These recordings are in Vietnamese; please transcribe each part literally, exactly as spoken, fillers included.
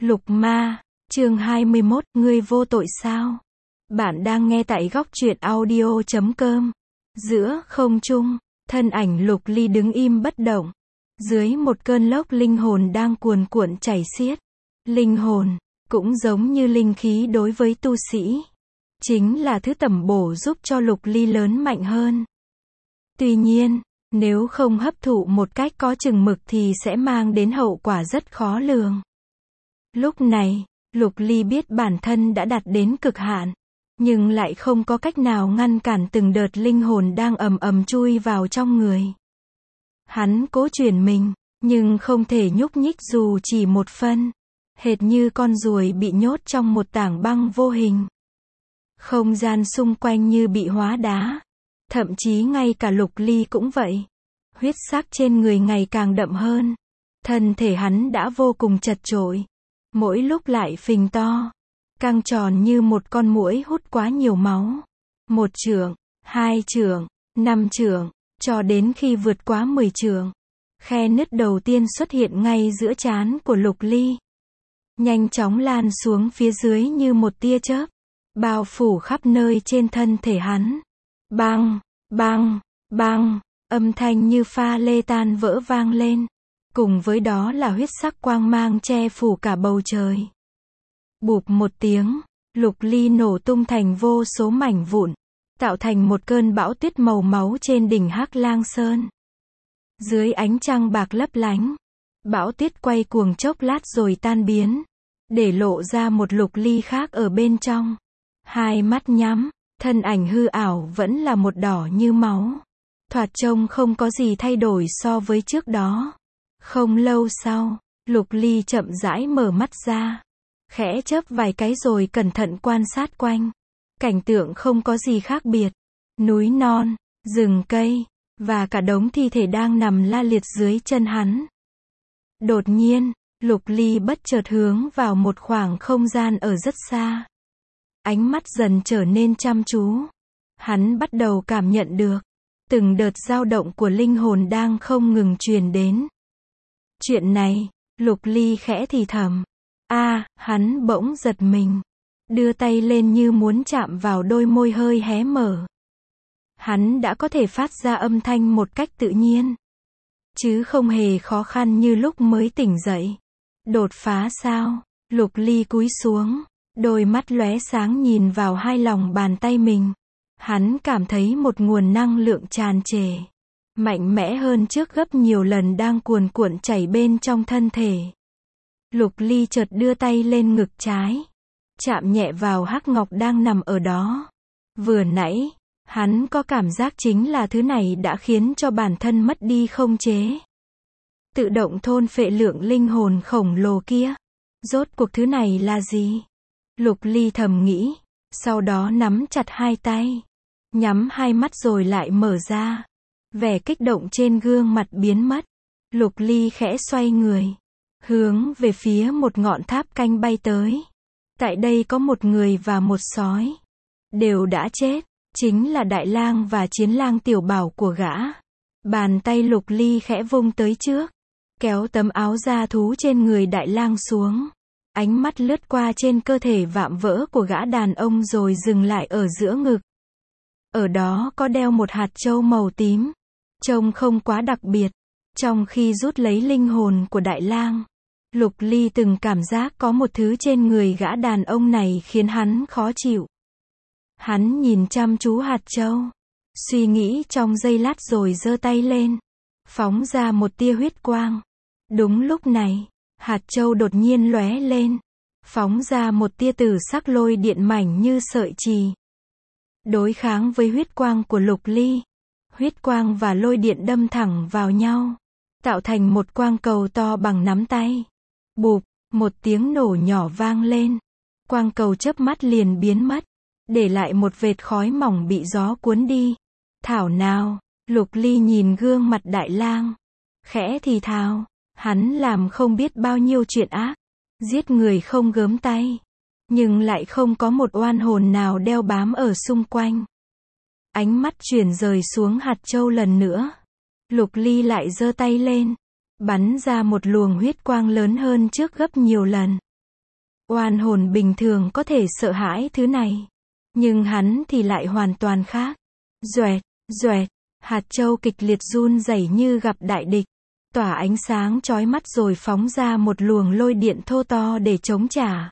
Lục Ma, chương hai mươi mốt, ngươi vô tội sao? Bạn đang nghe tại góc truyện audio chấm com. Giữa không trung, thân ảnh Lục Ly đứng im bất động. Dưới một cơn lốc linh hồn đang cuồn cuộn chảy xiết. Linh hồn, cũng giống như linh khí đối với tu sĩ. Chính là thứ tẩm bổ giúp cho Lục Ly lớn mạnh hơn. Tuy nhiên, nếu không hấp thụ một cách có chừng mực thì sẽ mang đến hậu quả rất khó lường. Lúc này, Lục Ly biết bản thân đã đạt đến cực hạn, nhưng lại không có cách nào ngăn cản từng đợt linh hồn đang ầm ầm chui vào trong người. Hắn cố chuyển mình, nhưng không thể nhúc nhích dù chỉ một phân, hệt như con ruồi bị nhốt trong một tảng băng vô hình. Không gian xung quanh như bị hóa đá, thậm chí ngay cả Lục Ly cũng vậy. Huyết sắc trên người ngày càng đậm hơn, thân thể hắn đã vô cùng chật chội, mỗi lúc lại phình to, căng tròn như một con muỗi hút quá nhiều máu. Một chưởng, hai chưởng, năm chưởng, cho đến khi vượt quá mười chưởng, khe nứt đầu tiên xuất hiện ngay giữa trán của Lục Ly, nhanh chóng lan xuống phía dưới như một tia chớp, bao phủ khắp nơi trên thân thể hắn. Bang, bang, bang, âm thanh như pha lê tan vỡ vang lên, cùng với đó là huyết sắc quang mang che phủ cả bầu trời. Bụp một tiếng, Lục Ly nổ tung thành vô số mảnh vụn, tạo thành một cơn bão tuyết màu máu trên đỉnh Hắc Lang Sơn. Dưới ánh trăng bạc lấp lánh, bão tuyết quay cuồng chốc lát rồi tan biến, để lộ ra một Lục Ly khác ở bên trong. Hai mắt nhắm, thân ảnh hư ảo vẫn là một đỏ như máu. Thoạt trông không có gì thay đổi so với trước đó. Không lâu sau, Lục Ly chậm rãi mở mắt ra, khẽ chớp vài cái rồi cẩn thận quan sát quanh. Cảnh tượng không có gì khác biệt. Núi non, rừng cây, và cả đống thi thể đang nằm la liệt dưới chân hắn. Đột nhiên, Lục Ly bất chợt hướng vào một khoảng không gian ở rất xa. Ánh mắt dần trở nên chăm chú. Hắn bắt đầu cảm nhận được từng đợt dao động của linh hồn đang không ngừng truyền đến. Chuyện này, Lục Ly khẽ thì thầm. A, à, hắn bỗng giật mình, đưa tay lên như muốn chạm vào đôi môi hơi hé mở. Hắn đã có thể phát ra âm thanh một cách tự nhiên, chứ không hề khó khăn như lúc mới tỉnh dậy. Đột phá sao? Lục Ly cúi xuống, đôi mắt lóe sáng nhìn vào hai lòng bàn tay mình. Hắn cảm thấy một nguồn năng lượng tràn trề, mạnh mẽ hơn trước gấp nhiều lần đang cuồn cuộn chảy bên trong thân thể. Lục Ly chợt đưa tay lên ngực trái, chạm nhẹ vào hắc ngọc đang nằm ở đó. Vừa nãy, hắn có cảm giác chính là thứ này đã khiến cho bản thân mất đi khống chế, tự động thôn phệ lượng linh hồn khổng lồ kia. Rốt cuộc thứ này là gì? Lục Ly thầm nghĩ, sau đó nắm chặt hai tay, nhắm hai mắt rồi lại mở ra. Vẻ kích động trên gương mặt biến mất. Lục Ly khẽ xoay người, hướng về phía một ngọn tháp canh bay tới. Tại đây có một người và một sói, đều đã chết, chính là Đại Lang và Chiến Lang tiểu bảo của gã. Bàn tay Lục Ly khẽ vung tới trước, kéo tấm áo da thú trên người Đại Lang xuống. Ánh mắt lướt qua trên cơ thể vạm vỡ của gã đàn ông rồi dừng lại ở giữa ngực. Ở đó có đeo một hạt châu màu tím, trông không quá đặc biệt. Trong khi rút lấy linh hồn của Đại Lang, Lục Ly từng cảm giác có một thứ trên người gã đàn ông này khiến hắn khó chịu. Hắn nhìn chăm chú hạt châu, suy nghĩ trong giây lát rồi giơ tay lên, phóng ra một tia huyết quang. Đúng lúc này, hạt châu đột nhiên lóe lên, phóng ra một tia tử sắc lôi điện mảnh như sợi chì. Đối kháng với huyết quang của Lục Ly, huyết quang và lôi điện đâm thẳng vào nhau, tạo thành một quang cầu to bằng nắm tay. Bụp, một tiếng nổ nhỏ vang lên. Quang cầu chớp mắt liền biến mất, để lại một vệt khói mỏng bị gió cuốn đi. Thảo nào, Lục Ly nhìn gương mặt Đại Lang, khẽ thì thào, hắn làm không biết bao nhiêu chuyện ác, giết người không gớm tay, nhưng lại không có một oan hồn nào đeo bám ở xung quanh. Ánh mắt chuyển rời xuống hạt châu lần nữa. Lục Ly lại giơ tay lên, bắn ra một luồng huyết quang lớn hơn trước gấp nhiều lần. Oan hồn bình thường có thể sợ hãi thứ này. Nhưng hắn thì lại hoàn toàn khác. Doẹt, doẹt, hạt châu kịch liệt run rẩy như gặp đại địch. Tỏa ánh sáng chói mắt rồi phóng ra một luồng lôi điện thô to để chống trả.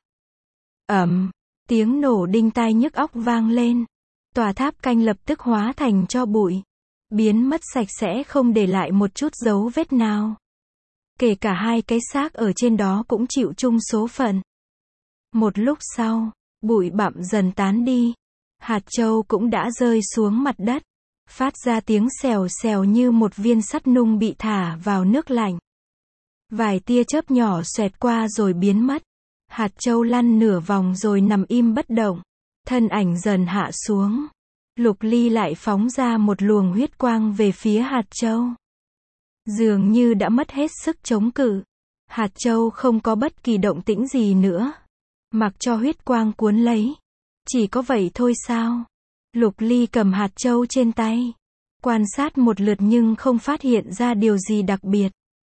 Ầm, tiếng nổ đinh tai nhức óc vang lên. Tòa tháp canh lập tức hóa thành tro bụi. Biến mất sạch sẽ không để lại một chút dấu vết nào. Kể cả hai cái xác ở trên đó cũng chịu chung số phận. Một lúc sau, bụi bặm dần tán đi. Hạt châu cũng đã rơi xuống mặt đất. Phát ra tiếng xèo xèo như một viên sắt nung bị thả vào nước lạnh. Vài tia chớp nhỏ xoẹt qua rồi biến mất. Hạt châu lăn nửa vòng rồi nằm im bất động. Thân ảnh dần hạ xuống. Lục Ly lại phóng ra một luồng huyết quang về phía hạt châu. Dường như đã mất hết sức chống cự. Hạt châu không có bất kỳ động tĩnh gì nữa. Mặc cho huyết quang cuốn lấy. Chỉ có vậy thôi sao? Lục Ly cầm hạt châu trên tay. Quan sát một lượt nhưng không phát hiện ra điều gì đặc biệt.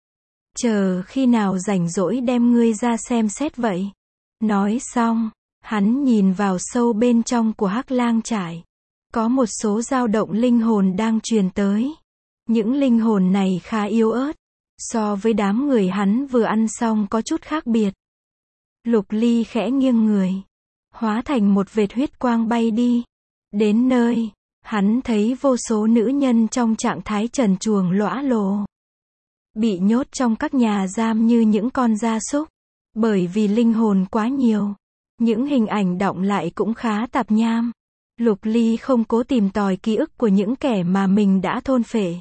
Chờ khi nào rảnh rỗi đem ngươi ra xem xét vậy. Nói xong, hắn nhìn vào sâu bên trong của Hắc Lang Trải. Có một số dao động linh hồn đang truyền tới. Những linh hồn này khá yếu ớt. So với đám người hắn vừa ăn xong có chút khác biệt. Lục Ly khẽ nghiêng người. Hóa thành một vệt huyết quang bay đi. Đến nơi, hắn thấy vô số nữ nhân trong trạng thái trần truồng lõa lồ. Bị nhốt trong các nhà giam như những con gia súc. Bởi vì linh hồn quá nhiều. Những hình ảnh đọng lại cũng khá tạp nham. Lục Ly không cố tìm tòi ký ức của những kẻ mà mình đã thôn phệ.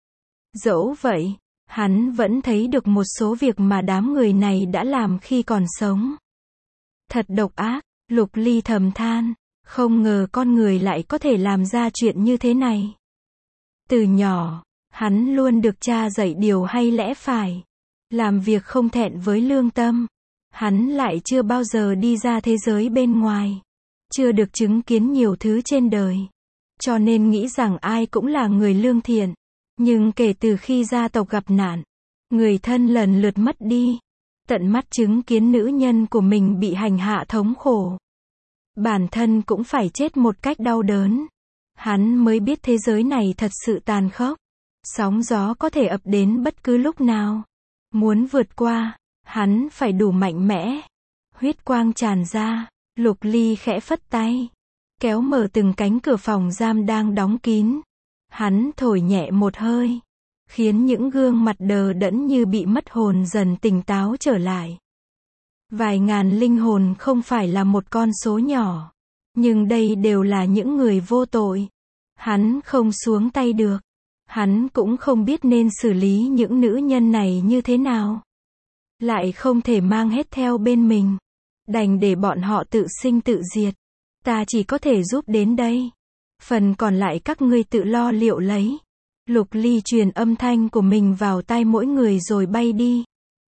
Dẫu vậy, hắn vẫn thấy được một số việc mà đám người này đã làm khi còn sống. Thật độc ác, Lục Ly thầm than. Không ngờ con người lại có thể làm ra chuyện như thế này. Từ nhỏ, hắn luôn được cha dạy điều hay lẽ phải. Làm việc không thẹn với lương tâm. Hắn lại chưa bao giờ đi ra thế giới bên ngoài. Chưa được chứng kiến nhiều thứ trên đời. Cho nên nghĩ rằng ai cũng là người lương thiện. Nhưng kể từ khi gia tộc gặp nạn, người thân lần lượt mất đi. Tận mắt chứng kiến nữ nhân của mình bị hành hạ thống khổ. Bản thân cũng phải chết một cách đau đớn. Hắn mới biết thế giới này thật sự tàn khốc. Sóng gió có thể ập đến bất cứ lúc nào. Muốn vượt qua, hắn phải đủ mạnh mẽ. Huyết quang tràn ra, Lục Ly khẽ phất tay. Kéo mở từng cánh cửa phòng giam đang đóng kín. Hắn thổi nhẹ một hơi. Khiến những gương mặt đờ đẫn như bị mất hồn dần tỉnh táo trở lại. Vài ngàn linh hồn không phải là một con số nhỏ. Nhưng đây đều là những người vô tội. Hắn không xuống tay được. Hắn cũng không biết nên xử lý những nữ nhân này như thế nào. Lại không thể mang hết theo bên mình. Đành để bọn họ tự sinh tự diệt. Ta chỉ có thể giúp đến đây. Phần còn lại các ngươi tự lo liệu lấy. Lục Ly truyền âm thanh của mình vào tai mỗi người rồi bay đi.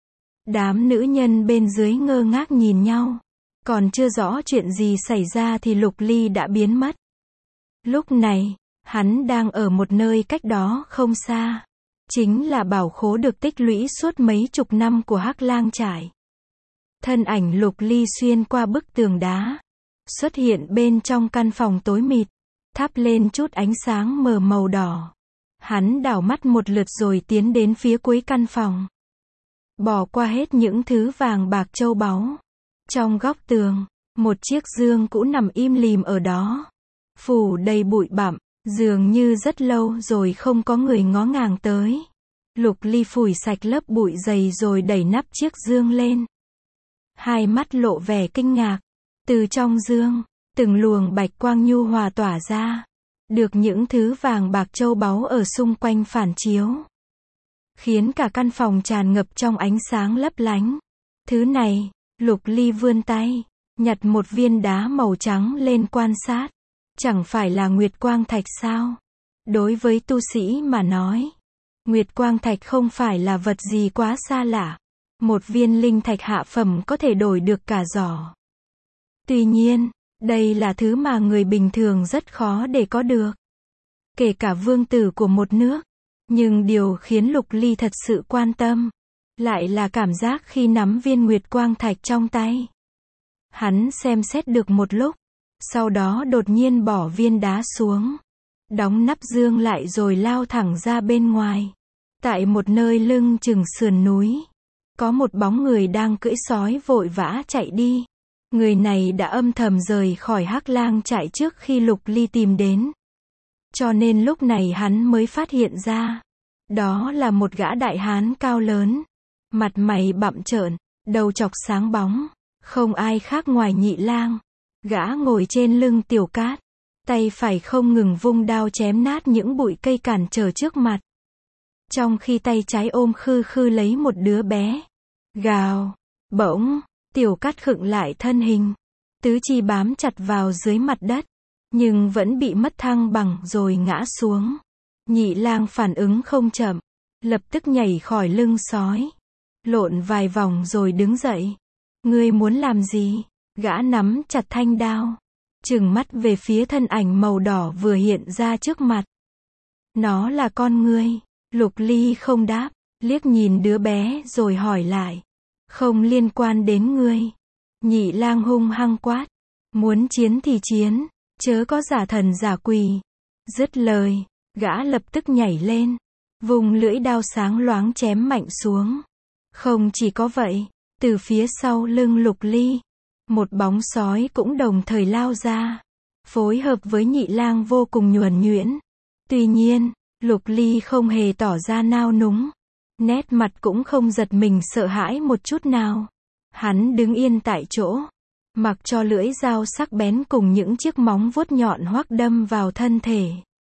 Đám nữ nhân bên dưới ngơ ngác nhìn nhau. Còn chưa rõ chuyện gì xảy ra thì Lục Ly đã biến mất. Lúc này, hắn đang ở một nơi cách đó không xa. Chính là bảo khố được tích lũy suốt mấy chục năm của Hắc Lang Trải. Thân ảnh Lục Ly xuyên qua bức tường đá. Xuất hiện bên trong căn phòng tối mịt. Thắp lên chút ánh sáng mờ màu đỏ. Hắn đảo mắt một lượt rồi tiến đến phía cuối căn phòng. Bỏ qua hết những thứ vàng bạc châu báu. Trong góc tường, một chiếc dương cũ nằm im lìm ở đó. Phủ đầy bụi bặm, dường như rất lâu rồi không có người ngó ngàng tới. Lục Ly phủi sạch lớp bụi dày rồi đẩy nắp chiếc dương lên. Hai mắt lộ vẻ kinh ngạc. Từ trong dương, từng luồng bạch quang nhu hòa tỏa ra. Được những thứ vàng bạc châu báu ở xung quanh phản chiếu. Khiến cả căn phòng tràn ngập trong ánh sáng lấp lánh. Thứ này, Lục Ly vươn tay, nhặt một viên đá màu trắng lên quan sát. Chẳng phải là Nguyệt Quang Thạch sao? Đối với tu sĩ mà nói, Nguyệt Quang Thạch không phải là vật gì quá xa lạ. Một viên linh thạch hạ phẩm có thể đổi được cả giỏ. Tuy nhiên, đây là thứ mà người bình thường rất khó để có được. Kể cả vương tử của một nước. Nhưng điều khiến Lục Ly thật sự quan tâm, lại là cảm giác khi nắm viên Nguyệt Quang Thạch trong tay. Hắn xem xét được một lúc, sau đó đột nhiên bỏ viên đá xuống, đóng nắp dương lại rồi lao thẳng ra bên ngoài. Tại một nơi lưng chừng sườn núi, có một bóng người đang cưỡi sói vội vã chạy đi. Người này đã âm thầm rời khỏi Hắc Lang trại trước khi Lục Ly tìm đến. Cho nên lúc này hắn mới phát hiện ra. Đó là một gã đại hán cao lớn, mặt mày bặm trợn, đầu trọc sáng bóng, không ai khác ngoài Nhị Lang. Gã ngồi trên lưng Tiểu Cát, tay phải không ngừng vung đao chém nát những bụi cây cản trở trước mặt. Trong khi tay trái ôm khư khư lấy một đứa bé. Gào, bỗng, Tiểu Cát khựng lại thân hình, tứ chi bám chặt vào dưới mặt đất, nhưng vẫn bị mất thăng bằng rồi ngã xuống. Nhị Lang phản ứng không chậm, lập tức nhảy khỏi lưng sói, lộn vài vòng rồi đứng dậy. Ngươi muốn làm gì? Gã nắm chặt thanh đao, trừng mắt về phía thân ảnh màu đỏ vừa hiện ra trước mặt. Nó là con ngươi. Lục Ly không đáp, liếc nhìn đứa bé rồi hỏi lại. Không liên quan đến ngươi. Nhị Lang hung hăng quát. Muốn chiến thì chiến, chớ có giả thần giả quỷ. Dứt lời, gã lập tức nhảy lên, vùng lưỡi đao sáng loáng chém mạnh xuống. Không chỉ có vậy, từ phía sau lưng Lục Ly, một bóng sói cũng đồng thời lao ra, phối hợp với Nhị Lang vô cùng nhuần nhuyễn. Tuy nhiên, Lục Ly không hề tỏ ra nao núng, nét mặt cũng không giật mình sợ hãi một chút nào. Hắn đứng yên tại chỗ, mặc cho lưỡi dao sắc bén cùng những chiếc móng vuốt nhọn hoắc đâm vào thân thể.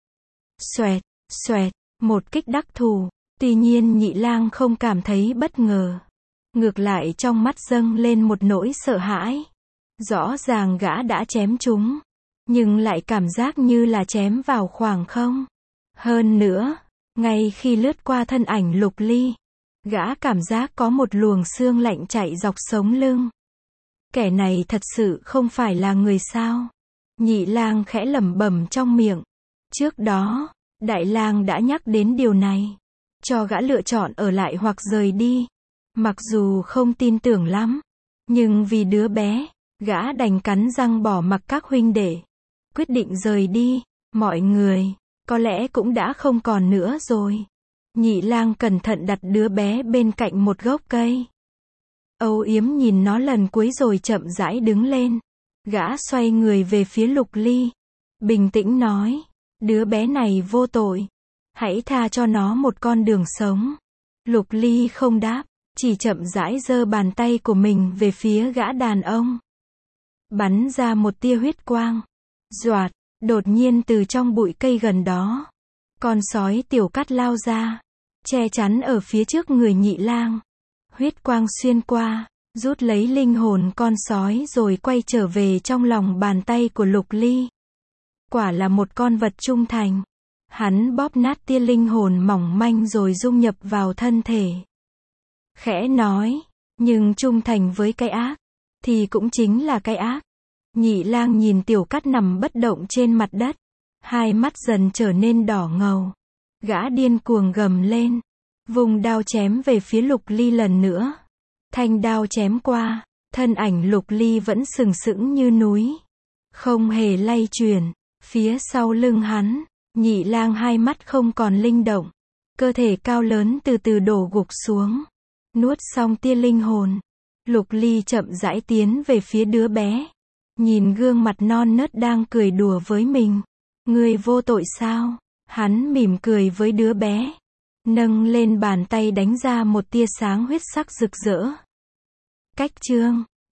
Xoẹt, xoẹt, một kích đắc thủ. Tuy nhiên Nhị Lang không cảm thấy bất ngờ, ngược lại trong mắt dâng lên một nỗi sợ hãi. Rõ ràng gã đã chém trúng, nhưng lại cảm giác như là chém vào khoảng không. Hơn nữa, ngay khi lướt qua thân ảnh Lục Ly, gã cảm giác có một luồng xương lạnh chạy dọc sống lưng. Kẻ này thật sự không phải là người sao? Nhị Lang khẽ lẩm bẩm trong miệng. Trước đó, Đại Lang đã nhắc đến điều này, cho gã lựa chọn ở lại hoặc rời đi. Mặc dù không tin tưởng lắm, nhưng vì đứa bé, gã đành cắn răng bỏ mặc các huynh đệ, quyết định rời đi. Mọi người, có lẽ cũng đã không còn nữa rồi. Nhị Lang cẩn thận đặt đứa bé bên cạnh một gốc cây, âu yếm nhìn nó lần cuối rồi chậm rãi đứng lên. Gã xoay người về phía Lục Ly, bình tĩnh nói, đứa bé này vô tội, hãy tha cho nó một con đường sống. Lục Ly không đáp, chỉ chậm rãi giơ bàn tay của mình về phía gã đàn ông, bắn ra một tia huyết quang. Doạt, đột nhiên từ trong bụi cây gần đó, con sói Tiểu Cát lao ra, che chắn ở phía trước người Nhị Lang. Huyết quang xuyên qua, rút lấy linh hồn con sói rồi quay trở về trong lòng bàn tay của Lục Ly. Quả là một con vật trung thành. Hắn bóp nát tia linh hồn mỏng manh rồi dung nhập vào thân thể. Khẽ nói, nhưng trung thành với cái ác, thì cũng chính là cái ác. Nhị Lang nhìn Tiểu Cát nằm bất động trên mặt đất, hai mắt dần trở nên đỏ ngầu. Gã điên cuồng gầm lên, vùng đao chém về phía Lục Ly lần nữa. Thanh đao chém qua, thân ảnh Lục Ly vẫn sừng sững như núi, không hề lay chuyển. Phía sau lưng hắn, Nhị Lang hai mắt không còn linh động, cơ thể cao lớn từ từ đổ gục xuống. Nuốt xong tia linh hồn, Lục Ly chậm rãi tiến về phía đứa bé, nhìn gương mặt non nớt đang cười đùa với mình. Ngươi vô tội sao? Hắn mỉm cười với đứa bé, nâng lên bàn tay đánh ra một tia sáng huyết sắc rực rỡ. Cách chương